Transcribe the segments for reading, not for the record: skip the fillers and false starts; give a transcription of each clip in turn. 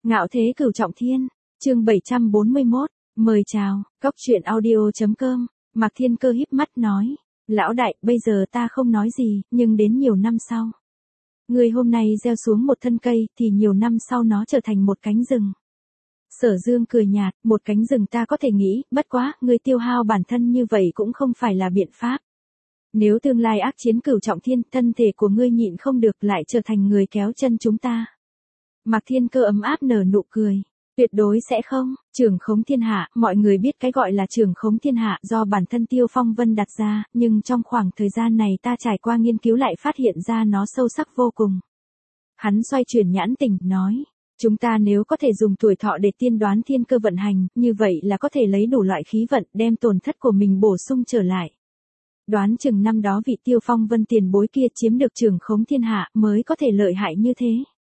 Ngạo thế cửu trọng thiên, chương 741, mời chào, Cóc truyện audio.com, Mạc Thiên Cơ híp mắt nói, lão đại, bây giờ ta không nói gì, nhưng đến nhiều năm sau. Ngươi hôm nay gieo xuống một thân cây, thì nhiều năm sau nó trở thành một cánh rừng. Sở Dương cười nhạt, một cánh rừng ta có thể nghĩ, bất quá, ngươi tiêu hao bản thân như vậy cũng không phải là biện pháp. Nếu tương lai ác chiến cửu trọng thiên, thân thể của ngươi nhịn không được lại trở thành người kéo chân chúng ta. Mạc Thiên Cơ ấm áp nở nụ cười. Tuyệt đối sẽ không, trưởng khống thiên hạ, mọi người biết cái gọi là trưởng khống thiên hạ do bản thân Tiêu Phong Vân đặt ra, nhưng trong khoảng thời gian này ta trải qua nghiên cứu lại phát hiện ra nó sâu sắc vô cùng. Hắn xoay chuyển nhãn tình, nói, chúng ta nếu có thể dùng tuổi thọ để tiên đoán thiên cơ vận hành, như vậy là có thể lấy đủ loại khí vận đem tổn thất của mình bổ sung trở lại. Đoán chừng năm đó vị Tiêu Phong Vân tiền bối kia chiếm được trưởng khống thiên hạ mới có thể lợi hại như thế.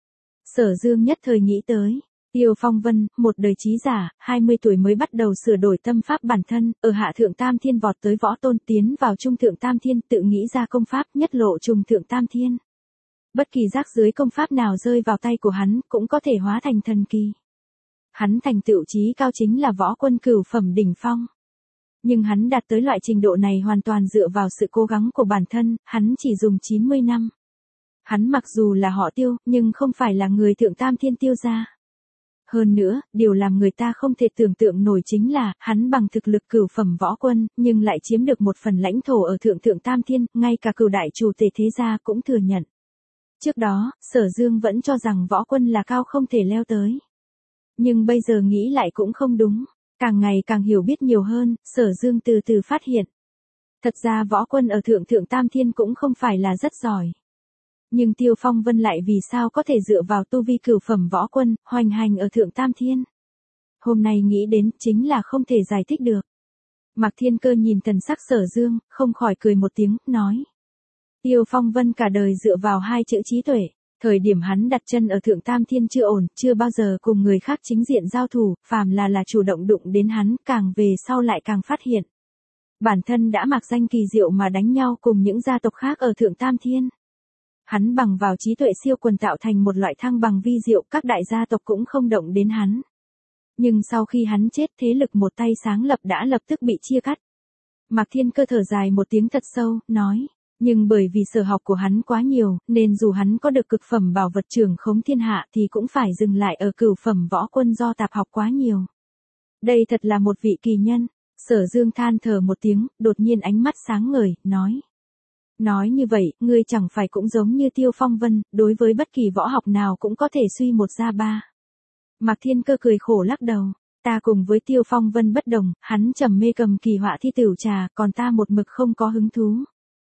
Sở Dương nhất thời nghĩ tới. Tiêu Phong Vân, một đời trí giả, 20 tuổi mới bắt đầu sửa đổi tâm pháp bản thân, ở hạ thượng tam thiên vọt tới võ tôn tiến vào trung thượng tam thiên tự nghĩ ra công pháp nhất lộ trùng thượng tam thiên. Bất kỳ rác dưới công pháp nào rơi vào tay của hắn cũng có thể hóa thành thần kỳ. Hắn thành tựu trí cao chính là võ quân cửu phẩm đỉnh phong. Nhưng hắn đạt tới loại trình độ này hoàn toàn dựa vào sự cố gắng của bản thân, hắn chỉ dùng 90 năm. Hắn mặc dù là họ Tiêu, nhưng không phải là người thượng tam thiên Tiêu gia. Hơn nữa, điều làm người ta không thể tưởng tượng nổi chính là, hắn bằng thực lực cửu phẩm võ quân, nhưng lại chiếm được một phần lãnh thổ ở thượng tam thiên, ngay cả cửu đại chủ tể thế gia cũng thừa nhận. Trước đó, Sở Dương vẫn cho rằng võ quân là cao không thể leo tới. Nhưng bây giờ nghĩ lại cũng không đúng, càng ngày càng hiểu biết nhiều hơn, Sở Dương từ từ phát hiện. Thật ra võ quân ở thượng tam thiên cũng không phải là rất giỏi. Nhưng Tiêu Phong Vân lại vì sao có thể dựa vào tu vi cửu phẩm võ quân, hoành hành ở thượng tam thiên. Hôm nay nghĩ đến chính là không thể giải thích được. Mạc Thiên Cơ nhìn thần sắc Sở Dương, không khỏi cười một tiếng, nói. Tiêu Phong Vân cả đời dựa vào hai chữ trí tuệ, thời điểm hắn đặt chân ở thượng tam thiên chưa ổn, chưa bao giờ cùng người khác chính diện giao thủ, phàm là chủ động đụng đến hắn, càng về sau lại càng phát hiện. Bản thân đã mặc danh kỳ diệu mà đánh nhau cùng những gia tộc khác ở thượng tam thiên. Hắn bằng vào trí tuệ siêu quần tạo thành một loại thăng bằng vi diệu, các đại gia tộc cũng không động đến hắn. Nhưng sau khi hắn chết, thế lực một tay sáng lập đã lập tức bị chia cắt. Mạc Thiên Cơ thở dài một tiếng thật sâu, nói, nhưng bởi vì sở học của hắn quá nhiều, nên dù hắn có được cực phẩm bảo vật trưởng khống thiên hạ thì cũng phải dừng lại ở cửu phẩm võ quân do tạp học quá nhiều. Đây thật là một vị kỳ nhân. Sở Dương than thở một tiếng, đột nhiên ánh mắt sáng ngời, nói. Nói như vậy, ngươi chẳng phải cũng giống như Tiêu Phong Vân, đối với bất kỳ võ học nào cũng có thể suy một ra ba. Mạc Thiên Cơ cười khổ lắc đầu, ta cùng với Tiêu Phong Vân bất đồng, hắn trầm mê cầm kỳ họa thi tửu trà, còn ta một mực không có hứng thú.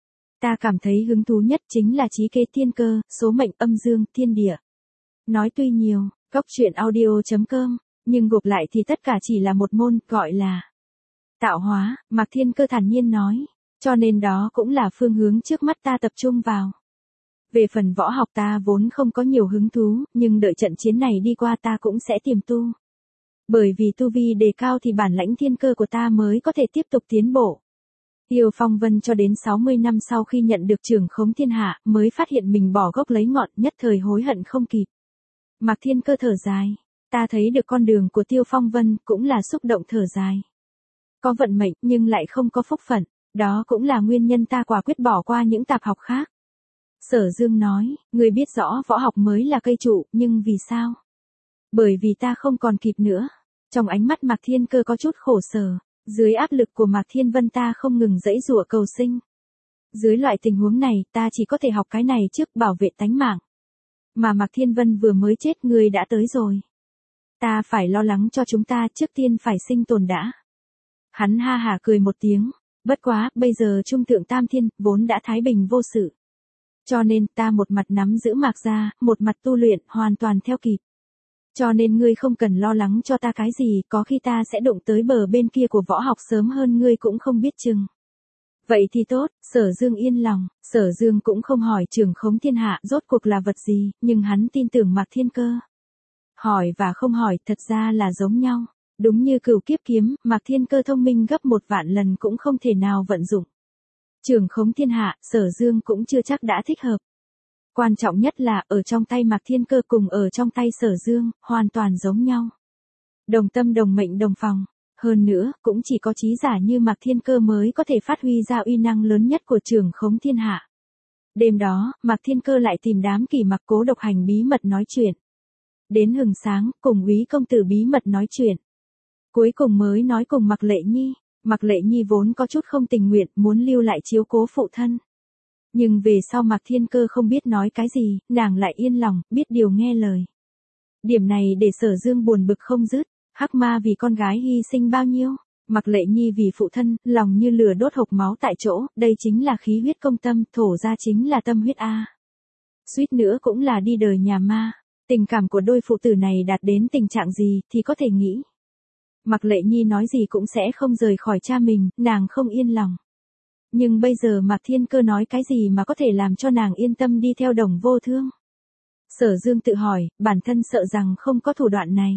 Ta cảm thấy hứng thú nhất chính là trí kế thiên cơ, số mệnh âm dương, thiên địa. Nói tuy nhiều, Cóc truyện audio.com, nhưng gộp lại thì tất cả chỉ là một môn, gọi là tạo hóa. Mạc Thiên Cơ thản nhiên nói. Cho nên đó cũng là phương hướng trước mắt ta tập trung vào. Về phần võ học ta vốn không có nhiều hứng thú, nhưng đợi trận chiến này đi qua ta cũng sẽ tiềm tu. Bởi vì tu vi đề cao thì bản lãnh thiên cơ của ta mới có thể tiếp tục tiến bộ. Tiêu Phong Vân cho đến 60 năm sau khi nhận được trưởng khống thiên hạ, mới phát hiện mình bỏ gốc lấy ngọn, nhất thời hối hận không kịp. Mạc Thiên Cơ thở dài, ta thấy được con đường của Tiêu Phong Vân, cũng là xúc động thở dài. Có vận mệnh nhưng lại không có phúc phận. Đó cũng là nguyên nhân ta quả quyết bỏ qua những tạp học khác. Sở Dương nói, ngươi biết rõ võ học mới là cây trụ, nhưng vì sao? Bởi vì ta không còn kịp nữa. Trong ánh mắt Mạc Thiên Cơ có chút khổ sở, dưới áp lực của Mạc Thiên Vân ta không ngừng giãy giụa cầu sinh. Dưới loại tình huống này, ta chỉ có thể học cái này trước bảo vệ tánh mạng. Mà Mạc Thiên Vân vừa mới chết, ngươi đã tới rồi. Ta phải lo lắng cho chúng ta, trước tiên phải sinh tồn đã. Hắn ha hả cười một tiếng. Bất quá, bây giờ trung thượng tam thiên, vốn đã thái bình vô sự. Cho nên, ta một mặt nắm giữ Mạc gia, một mặt tu luyện, hoàn toàn theo kịp. Cho nên ngươi không cần lo lắng cho ta cái gì, có khi ta sẽ đụng tới bờ bên kia của võ học sớm hơn ngươi cũng không biết chừng. Vậy thì tốt, Sở Dương yên lòng, Sở Dương cũng không hỏi trưởng khống thiên hạ rốt cuộc là vật gì, nhưng hắn tin tưởng Mạc Thiên Cơ. Hỏi và không hỏi thật ra là giống nhau. Đúng như cửu kiếp kiếm, Mạc Thiên Cơ thông minh gấp 1 vạn lần cũng không thể nào vận dụng. Trưởng khống thiên hạ, Sở Dương cũng chưa chắc đã thích hợp. Quan trọng nhất là ở trong tay Mạc Thiên Cơ cùng ở trong tay Sở Dương, hoàn toàn giống nhau. Đồng tâm đồng mệnh đồng phòng. Hơn nữa, cũng chỉ có trí giả như Mạc Thiên Cơ mới có thể phát huy ra uy năng lớn nhất của trưởng khống thiên hạ. Đêm đó, Mạc Thiên Cơ lại tìm đám Kỷ Mặc Cố Độc Hành bí mật nói chuyện. Đến hừng sáng, cùng Úy công tử bí mật nói chuyện. Cuối cùng mới nói cùng Mạc Lệ Nhi. Mạc Lệ Nhi vốn có chút không tình nguyện, muốn lưu lại chiếu cố phụ thân. Nhưng về sau Mạc Thiên Cơ không biết nói cái gì, nàng lại yên lòng, biết điều nghe lời. Điểm này để Sở Dương buồn bực không dứt. Hắc Ma vì con gái hy sinh bao nhiêu, Mạc Lệ Nhi vì phụ thân, lòng như lửa đốt hộc máu tại chỗ, đây chính là khí huyết công tâm, thổ ra chính là tâm huyết A. Suýt nữa cũng là đi đời nhà ma, tình cảm của đôi phụ tử này đạt đến tình trạng gì thì có thể nghĩ. Mạc Lệ Nhi nói gì cũng sẽ không rời khỏi cha mình, nàng không yên lòng. Nhưng bây giờ Mạc Thiên Cơ nói cái gì mà có thể làm cho nàng yên tâm đi theo Đồng Vô Thương? Sở Dương tự hỏi, bản thân sợ rằng không có thủ đoạn này.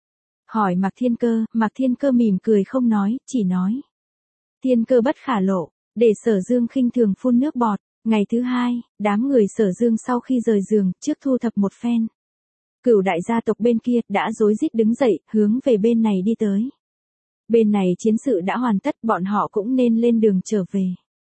Hỏi Mạc Thiên Cơ mỉm cười không nói, chỉ nói. Thiên cơ bất khả lộ, để Sở Dương khinh thường phun nước bọt. Ngày thứ hai, đám người Sở Dương sau khi rời giường, trước thu thập một phen. Cửu đại gia tộc bên kia đã rối rít đứng dậy, hướng về bên này đi tới. Bên này chiến sự đã hoàn tất, bọn họ cũng nên lên đường trở về.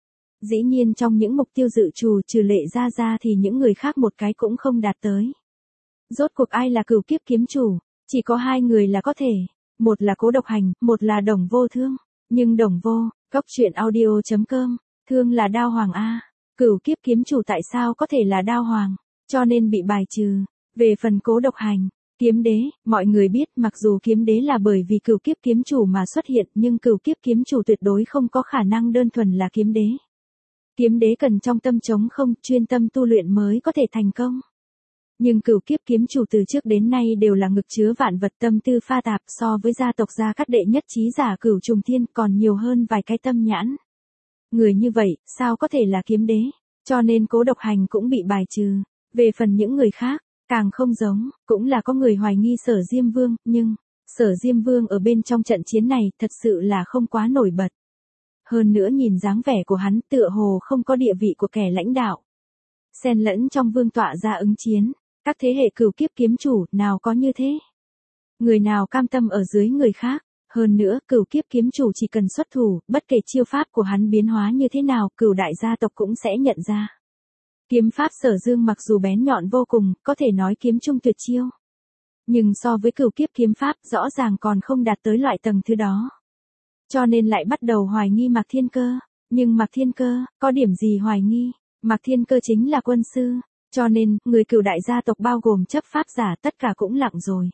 Dĩ nhiên trong những mục tiêu dự trù Lệ Gia Gia thì những người khác một cái cũng không đạt tới. Rốt cuộc ai là Cửu Kiếp kiếm chủ? Chỉ có hai người là có thể, một là Cố Độc Hành, một là Đồng Vô Thương, nhưng Đồng Vô, Cóc Truyện Audio.com, Thương là Đao Hoàng A, Cửu Kiếp kiếm chủ tại sao có thể là Đao Hoàng, cho nên bị bài trừ. Về phần Cố Độc Hành, Kiếm Đế, mọi người biết mặc dù Kiếm Đế là bởi vì Cửu Kiếp kiếm chủ mà xuất hiện nhưng Cửu Kiếp kiếm chủ tuyệt đối không có khả năng đơn thuần là Kiếm Đế. Kiếm Đế cần trong tâm trống không, chuyên tâm tu luyện mới có thể thành công. Nhưng Cửu Kiếp kiếm chủ từ trước đến nay đều là ngực chứa vạn vật, tâm tư pha tạp, so với gia tộc Gia Cát đệ nhất trí giả Cửu Trùng Thiên còn nhiều hơn vài cái tâm nhãn. Người như vậy, sao có thể là Kiếm Đế? Cho nên Cố Độc Hành cũng bị bài trừ. Về phần những người khác, càng không giống, cũng là có người hoài nghi Sở Diêm Vương, nhưng Sở Diêm Vương ở bên trong trận chiến này thật sự là không quá nổi bật. Hơn nữa nhìn dáng vẻ của hắn tựa hồ không có địa vị của kẻ lãnh đạo. Xen lẫn trong vương tọa ra ứng chiến. Các thế hệ Cửu Kiếp kiếm chủ nào có như thế? Người nào cam tâm ở dưới người khác? Hơn nữa, Cửu Kiếp kiếm chủ chỉ cần xuất thủ, bất kể chiêu pháp của hắn biến hóa như thế nào, Cửu đại gia tộc cũng sẽ nhận ra. Kiếm pháp Sở Dương mặc dù bén nhọn vô cùng, có thể nói kiếm trung tuyệt chiêu. Nhưng so với Cửu Kiếp kiếm pháp, rõ ràng còn không đạt tới loại tầng thứ đó. Cho nên lại bắt đầu hoài nghi Mạc Thiên Cơ. Nhưng Mạc Thiên Cơ, có điểm gì hoài nghi? Mạc Thiên Cơ chính là quân sư. Cho nên, người Cửu đại gia tộc bao gồm chấp pháp giả tất cả cũng lặng rồi.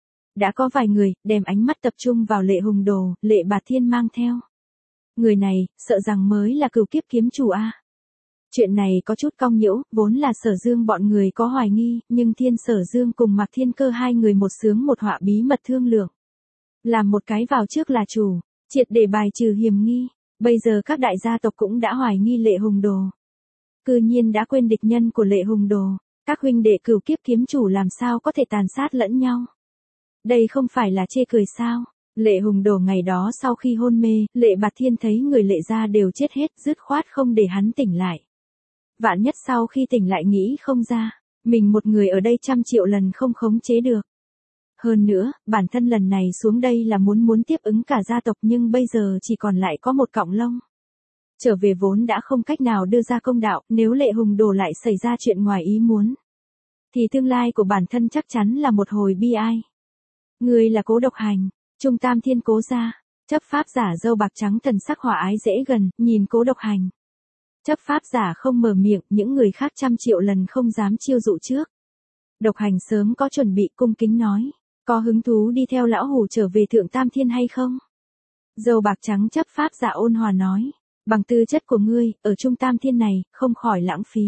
Đã có vài người, đem ánh mắt tập trung vào Lệ Hùng Đồ, Lệ Bạt Thiên mang theo. Người này, sợ rằng mới là Cửu Kiếp kiếm chủ A. Chuyện này có chút cong nhiễu, vốn là Sở Dương bọn người có hoài nghi, nhưng Sở Dương cùng Mạc Thiên Cơ hai người một sướng một họa bí mật thương lượng. Làm một cái vào trước là chủ, triệt để bài trừ hiểm nghi. Bây giờ các đại gia tộc cũng đã hoài nghi Lệ Hùng Đồ. Cư nhiên đã quên địch nhân của Lệ Hùng Đồ, các huynh đệ Cửu Kiếp kiếm chủ làm sao có thể tàn sát lẫn nhau. Đây không phải là chê cười sao? Lệ Hùng Đồ ngày đó sau khi hôn mê, Lệ Bạt Thiên thấy người Lệ gia đều chết hết, dứt khoát không để hắn tỉnh lại. Vạn nhất sau khi tỉnh lại nghĩ không ra, mình một người ở đây 100 triệu lần không khống chế được. Hơn nữa, bản thân lần này xuống đây là muốn tiếp ứng cả gia tộc nhưng bây giờ chỉ còn lại có một cọng lông. Trở về vốn đã không cách nào đưa ra công đạo, nếu Lệ Hùng Đồ lại xảy ra chuyện ngoài ý muốn, thì tương lai của bản thân chắc chắn là một hồi bi ai. Người là Cố Độc Hành, Trung Tam Thiên Cố gia, chấp pháp giả râu bạc trắng thần sắc hòa ái dễ gần, nhìn Cố Độc Hành. Chấp pháp giả không mở miệng, những người khác 100 triệu lần không dám chiêu dụ trước. Độc Hành sớm có chuẩn bị cung kính nói, có hứng thú đi theo lão hủ trở về Thượng Tam Thiên hay không? Râu bạc trắng chấp pháp giả ôn hòa nói, bằng tư chất của ngươi, ở Trung Tam Thiên này, không khỏi lãng phí.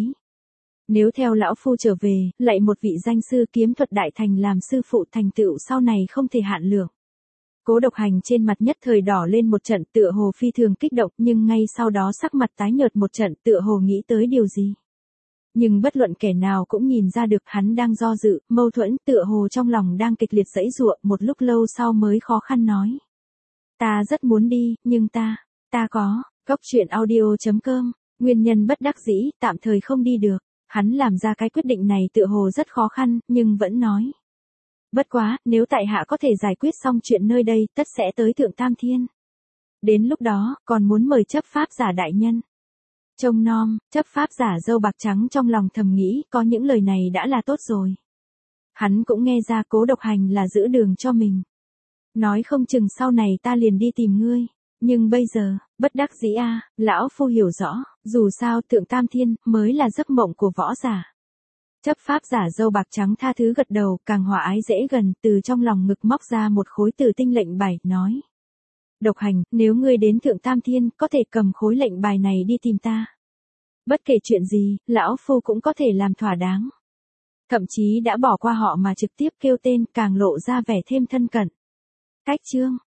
Nếu theo lão phu trở về, lại một vị danh sư kiếm thuật đại thành làm sư phụ thành tựu sau này không thể hạn lượng. Cố Độc Hành trên mặt nhất thời đỏ lên một trận tựa hồ phi thường kích động nhưng ngay sau đó sắc mặt tái nhợt một trận tựa hồ nghĩ tới điều gì. Nhưng bất luận kẻ nào cũng nhìn ra được hắn đang do dự, mâu thuẫn tựa hồ trong lòng đang kịch liệt giãy giụa một lúc lâu sau mới khó khăn nói. Ta rất muốn đi, nhưng ta có, Cóc Truyện Audio.com, nguyên nhân bất đắc dĩ, tạm thời không đi được. Hắn làm ra cái quyết định này tựa hồ rất khó khăn, nhưng vẫn nói. Bất quá, nếu tại hạ có thể giải quyết xong chuyện nơi đây, tất sẽ tới Thượng Tam Thiên. Đến lúc đó, còn muốn mời chấp pháp giả đại nhân. Trông nom, chấp pháp giả râu bạc trắng trong lòng thầm nghĩ, có những lời này đã là tốt rồi. Hắn cũng nghe ra Cố Độc Hành là giữ đường cho mình. Nói không chừng sau này ta liền đi tìm ngươi. Nhưng bây giờ, bất đắc dĩ a, lão phu hiểu rõ, dù sao Thượng Tam Thiên mới là giấc mộng của võ giả. Chấp pháp giả râu bạc trắng tha thứ gật đầu, càng hòa ái dễ gần, từ trong lòng ngực móc ra một khối Tử Tinh lệnh bài, nói. Độc Hành, nếu ngươi đến Thượng Tam Thiên, có thể cầm khối lệnh bài này đi tìm ta. Bất kể chuyện gì, lão phu cũng có thể làm thỏa đáng. Thậm chí đã bỏ qua họ mà trực tiếp kêu tên, càng lộ ra vẻ thêm thân cận. Cách chương